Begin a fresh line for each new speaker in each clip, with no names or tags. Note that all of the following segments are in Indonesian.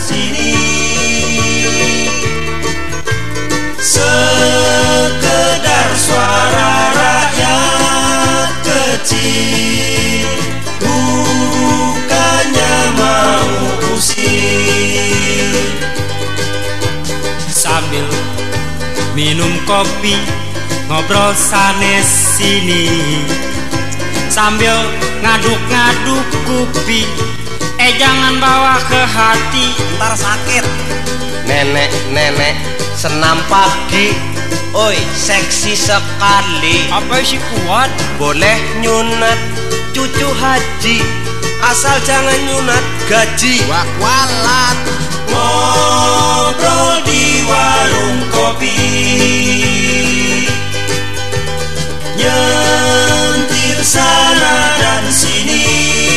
sini, sekedar suara rakyat kecil, bukannya mau usir. Sambil minum kopi, ngobrol sanes sini, sambil ngaduk-ngaduk kupi, jangan bawa ke hati, ntar sakit.
Nenek-nenek senam pagi, oi seksi sekali.
Apa sih kuat?
Boleh nyunat cucu haji, asal jangan nyunat gaji.
Walat. Ngobrol di warung kopi, nyentil sana dan sini,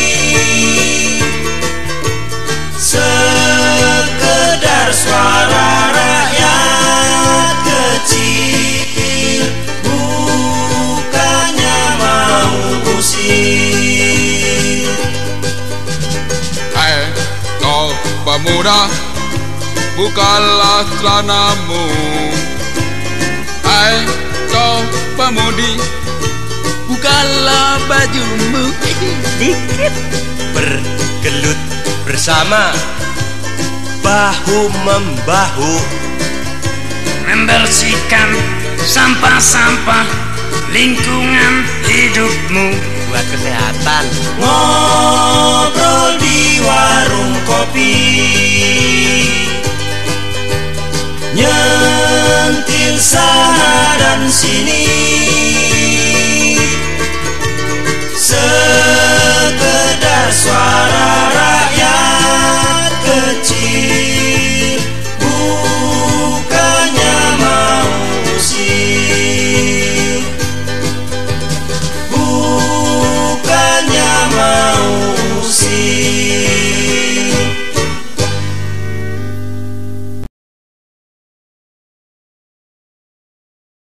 sekedar suara rakyat kecil, bukannya mau usir.
Hai kau pemuda, bukalah celanamu. Hai kau pemudi, bukalah bajumu.
Dikit bergelut bersama, bahu membahu,
Membersihkan sampah-sampah lingkungan hidupmu.
buat kesehatan.
Ngobrol di warung kopi, nyentil